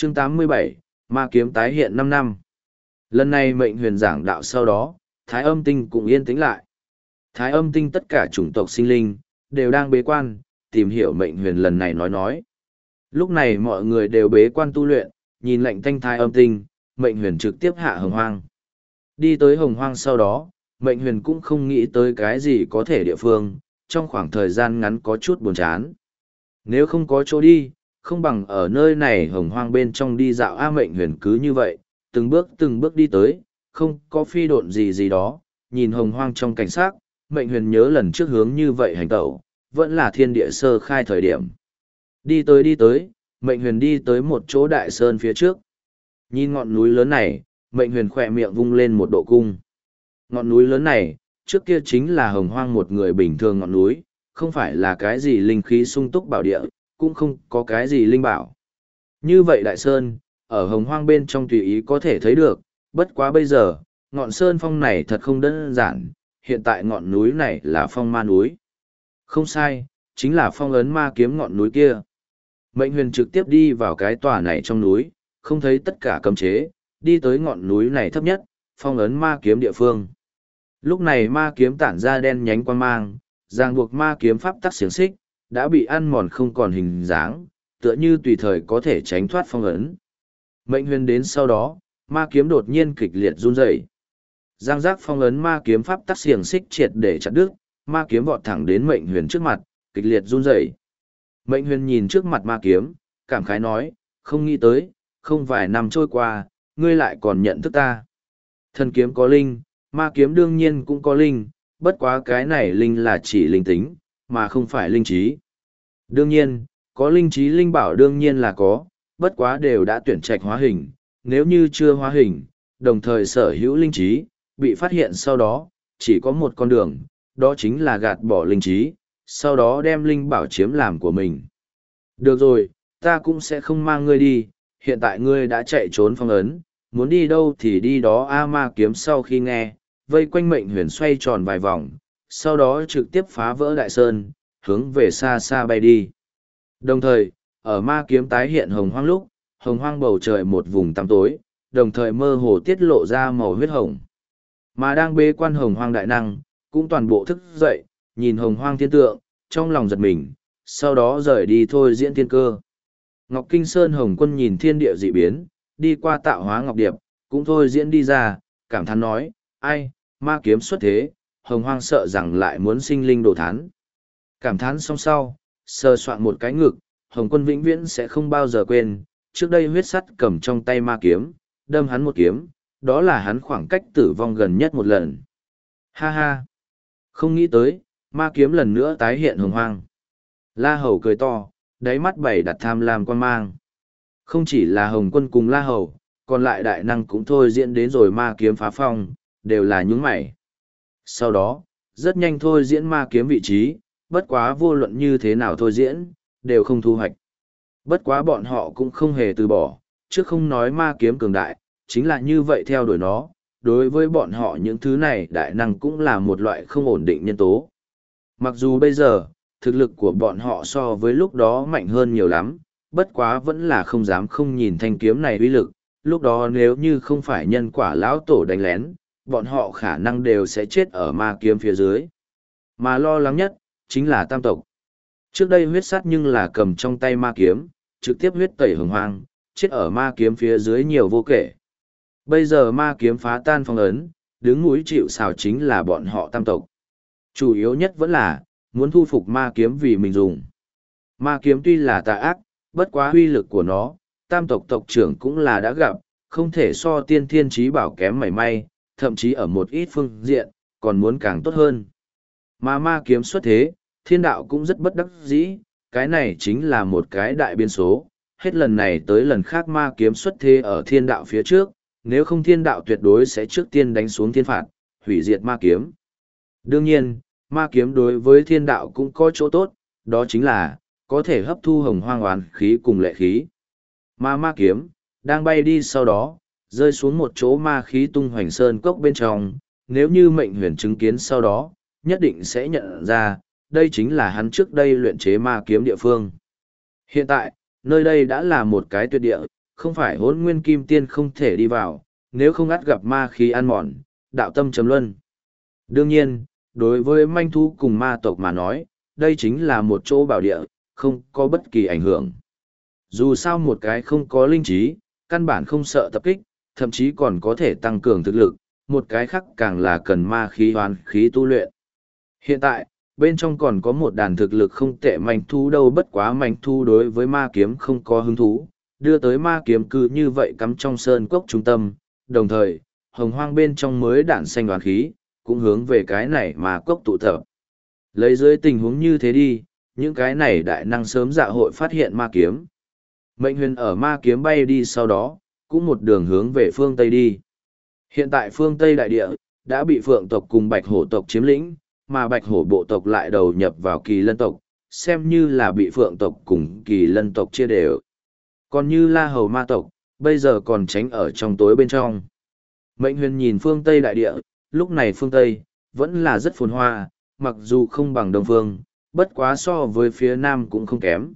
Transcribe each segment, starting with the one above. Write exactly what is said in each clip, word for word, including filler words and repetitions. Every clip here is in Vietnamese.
chương tám mươi bảy, ma kiếm tái hiện năm năm. Lần này mệnh huyền giảng đạo sau đó, Thái Âm Tinh cũng yên tĩnh lại. Thái Âm Tinh tất cả chủng tộc sinh linh, đều đang bế quan, tìm hiểu mệnh huyền lần này nói nói. Lúc này mọi người đều bế quan tu luyện, nhìn lệnh thanh Thái Âm Tinh, mệnh huyền trực tiếp hạ hồng hoang. Đi tới hồng hoang sau đó, mệnh huyền cũng không nghĩ tới cái gì có thể địa phương, trong khoảng thời gian ngắn có chút buồn chán. Nếu không có chỗ đi, không bằng ở nơi này hồng hoang bên trong đi dạo A. Mệnh huyền cứ như vậy, từng bước từng bước đi tới, không có phi độn gì gì đó, nhìn hồng hoang trong cảnh sát, mệnh huyền nhớ lần trước hướng như vậy hành tẩu, vẫn là thiên địa sơ khai thời điểm. Đi tới đi tới, mệnh huyền đi tới một chỗ đại sơn phía trước. Nhìn ngọn núi lớn này, mệnh huyền khỏe miệng vung lên một độ cung. Ngọn núi lớn này, trước kia chính là hồng hoang một người bình thường ngọn núi, không phải là cái gì linh khí sung túc bảo địa, cũng không có cái gì linh bảo. Như vậy đại sơn, ở hồng hoang bên trong tùy ý có thể thấy được, bất quá bây giờ, ngọn sơn phong này thật không đơn giản, hiện tại ngọn núi này là phong ma núi. Không sai, chính là phong ấn ma kiếm ngọn núi kia. Mệnh huyền trực tiếp đi vào cái tòa này trong núi, không thấy tất cả cấm chế, đi tới ngọn núi này thấp nhất, phong ấn ma kiếm địa phương. Lúc này ma kiếm tản ra đen nhánh quang mang, ràng buộc ma kiếm pháp tắc xiềng xích, đã bị ăn mòn không còn hình dáng, tựa như tùy thời có thể tránh thoát phong ấn. Mệnh huyền đến sau đó, ma kiếm đột nhiên kịch liệt run rẩy. Giang giác phong ấn ma kiếm pháp tắc xiềng xích triệt để chặt đứt, ma kiếm vọt thẳng đến mệnh huyền trước mặt, kịch liệt run rẩy. Mệnh huyền nhìn trước mặt ma kiếm, cảm khái nói, không nghĩ tới, không vài năm trôi qua, ngươi lại còn nhận thức ta. Thần kiếm có linh, ma kiếm đương nhiên cũng có linh, bất quá cái này linh là chỉ linh tính, mà không phải linh trí. Đương nhiên, có linh trí linh bảo đương nhiên là có, bất quá đều đã tuyển trạch hóa hình, nếu như chưa hóa hình, đồng thời sở hữu linh trí, bị phát hiện sau đó, chỉ có một con đường, đó chính là gạt bỏ linh trí, sau đó đem linh bảo chiếm làm của mình. Được rồi, ta cũng sẽ không mang ngươi đi, hiện tại ngươi đã chạy trốn phong ấn, muốn đi đâu thì đi đó. A. Ma kiếm sau khi nghe, vây quanh mệnh huyền xoay tròn vài vòng, sau đó trực tiếp phá vỡ đại sơn, hướng về xa xa bay đi. Đồng thời, ở ma kiếm tái hiện hồng hoang lúc, hồng hoang bầu trời một vùng tăm tối, đồng thời mơ hồ tiết lộ ra màu huyết hồng. Mà đang bế quan hồng hoang đại năng, cũng toàn bộ thức dậy, nhìn hồng hoang thiên tượng, trong lòng giật mình, sau đó rời đi thôi diễn thiên cơ. Ngọc Kinh Sơn Hồng Quân nhìn thiên địa dị biến, đi qua tạo hóa Ngọc Điệp, cũng thôi diễn đi ra, cảm thán nói, ai, ma kiếm xuất thế, hồng hoang sợ rằng lại muốn sinh linh đồ thán. Cảm thán xong sau, sờ soạn một cái ngực, Hồng Quân vĩnh viễn sẽ không bao giờ quên, trước đây huyết sắt cầm trong tay ma kiếm, đâm hắn một kiếm, đó là hắn khoảng cách tử vong gần nhất một lần. Ha ha! Không nghĩ tới, ma kiếm lần nữa tái hiện hồng hoang. La Hầu cười to, đáy mắt bảy đặt tham lam quan mang. Không chỉ là Hồng Quân cùng La Hầu, còn lại đại năng cũng thôi diễn đến rồi ma kiếm phá phong, đều là nhúng mày. Sau đó, rất nhanh thôi diễn ma kiếm vị trí, bất quá vô luận như thế nào thôi diễn, đều không thu hoạch. Bất quá bọn họ cũng không hề từ bỏ, chứ không nói ma kiếm cường đại, chính là như vậy theo đuổi nó, đối với bọn họ những thứ này đại năng cũng là một loại không ổn định nhân tố. Mặc dù bây giờ, thực lực của bọn họ so với lúc đó mạnh hơn nhiều lắm, bất quá vẫn là không dám không nhìn thanh kiếm này uy lực, lúc đó nếu như không phải nhân quả lão tổ đánh lén, bọn họ khả năng đều sẽ chết ở ma kiếm phía dưới. Mà lo lắng nhất, chính là tam tộc. Trước đây huyết sát nhưng là cầm trong tay ma kiếm, trực tiếp huyết tẩy hồng hoang, chết ở ma kiếm phía dưới nhiều vô kể. Bây giờ ma kiếm phá tan phong ấn, đứng núi chịu sào chính là bọn họ tam tộc. Chủ yếu nhất vẫn là, muốn thu phục ma kiếm vì mình dùng. Ma kiếm tuy là tà ác, bất quá uy lực của nó, tam tộc tộc trưởng cũng là đã gặp, không thể so tiên thiên trí bảo kém mảy may, thậm chí ở một ít phương diện, còn muốn càng tốt hơn. Mà ma kiếm xuất thế, thiên đạo cũng rất bất đắc dĩ, cái này chính là một cái đại biên số, hết lần này tới lần khác ma kiếm xuất thế ở thiên đạo phía trước, nếu không thiên đạo tuyệt đối sẽ trước tiên đánh xuống thiên phạt, hủy diệt ma kiếm. Đương nhiên, ma kiếm đối với thiên đạo cũng có chỗ tốt, đó chính là, có thể hấp thu hồng hoang oán khí cùng lệ khí. Mà ma kiếm, đang bay đi sau đó, rơi xuống một chỗ ma khí tung hoành sơn cốc bên trong, nếu như mệnh huyền chứng kiến sau đó, nhất định sẽ nhận ra, đây chính là hắn trước đây luyện chế ma kiếm địa phương. Hiện tại, nơi đây đã là một cái tuyệt địa, không phải hỗn nguyên kim tiên không thể đi vào, nếu không ắt gặp ma khí ăn mòn, đạo tâm chấm luân. Đương nhiên, đối với manh thú cùng ma tộc mà nói, đây chính là một chỗ bảo địa, không có bất kỳ ảnh hưởng. Dù sao một cái không có linh trí, căn bản không sợ tập kích, thậm chí còn có thể tăng cường thực lực, một cái khác càng là cần ma khí hoán khí tu luyện. Hiện tại, bên trong còn có một đàn thực lực không tệ manh thú đâu, bất quá manh thú đối với ma kiếm không có hứng thú, đưa tới ma kiếm cứ như vậy cắm trong sơn cốc trung tâm, đồng thời, hồng hoang bên trong mới đạn xanh đoán khí, cũng hướng về cái này mà cốc tụ tập. Lấy dưới tình huống như thế đi, những cái này đại năng sớm dạ hội phát hiện ma kiếm. Mệnh huyền ở ma kiếm bay đi sau đó, cũng một đường hướng về phương Tây đi. Hiện tại phương Tây đại địa, đã bị phượng tộc cùng bạch hổ tộc chiếm lĩnh, mà bạch hổ bộ tộc lại đầu nhập vào kỳ lân tộc, xem như là bị phượng tộc cùng kỳ lân tộc chia đều. Còn như la hầu ma tộc, bây giờ còn tránh ở trong tối bên trong. Mệnh huyền nhìn phương Tây đại địa, lúc này phương Tây, vẫn là rất phồn hoa, mặc dù không bằng đông phương, bất quá so với phía nam cũng không kém.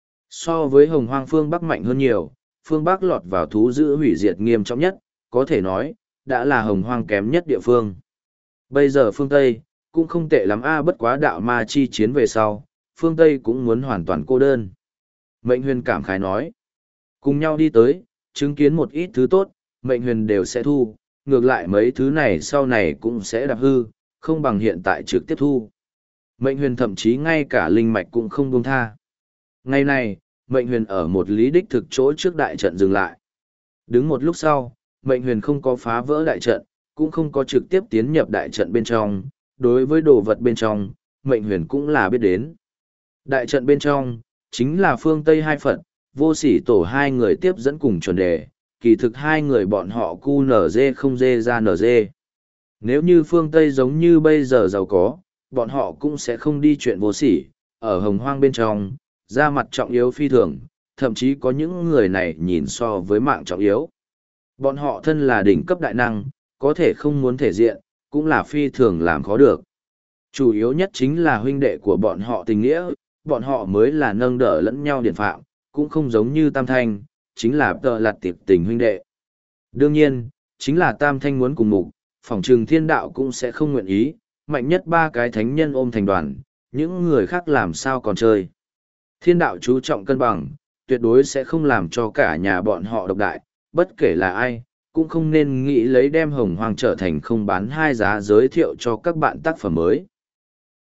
So với hồng hoang phương Bắc mạnh hơn nhiều, phương Bắc lọt vào thú dữ hủy diệt nghiêm trọng nhất, có thể nói, đã là hồng hoang kém nhất địa phương. Bây giờ phương Tây, cũng không tệ lắm a, bất quá đạo ma chi chiến về sau, phương Tây cũng muốn hoàn toàn cô đơn. Mệnh huyền cảm khái nói, cùng nhau đi tới, chứng kiến một ít thứ tốt, mệnh huyền đều sẽ thu, ngược lại mấy thứ này sau này cũng sẽ đạp hư, không bằng hiện tại trực tiếp thu. Mệnh huyền thậm chí ngay cả linh mạch cũng không buông tha. Ngày này, mệnh huyền ở một lý đích thực chỗ trước đại trận dừng lại. Đứng một lúc sau, mệnh huyền không có phá vỡ đại trận, cũng không có trực tiếp tiến nhập đại trận bên trong, đối với đồ vật bên trong, mệnh huyền cũng là biết đến. Đại trận bên trong, chính là phương Tây hai Phật, vô sỉ tổ hai người tiếp dẫn cùng chuẩn đề, kỳ thực hai người bọn họ cu nở dê không dê ra nở dê. Nếu như phương Tây giống như bây giờ giàu có, bọn họ cũng sẽ không đi chuyện vô sỉ, ở hồng hoang bên trong, ra mặt trọng yếu phi thường, thậm chí có những người này nhìn so với mạng trọng yếu. Bọn họ thân là đỉnh cấp đại năng, có thể không muốn thể diện, cũng là phi thường làm khó được. Chủ yếu nhất chính là huynh đệ của bọn họ tình nghĩa, bọn họ mới là nâng đỡ lẫn nhau điển phạm, cũng không giống như Tam Thanh, chính là tợ lạt tiệp tình huynh đệ. Đương nhiên, chính là Tam Thanh muốn cùng mục, phỏng trừng thiên đạo cũng sẽ không nguyện ý, mạnh nhất ba cái thánh nhân ôm thành đoàn, những người khác làm sao còn chơi. Thiên đạo chú trọng cân bằng, tuyệt đối sẽ không làm cho cả nhà bọn họ độc đại, bất kể là ai, cũng không nên nghĩ lấy đem hồng hoang trở thành không bán hai giá giới thiệu cho các bạn tác phẩm mới.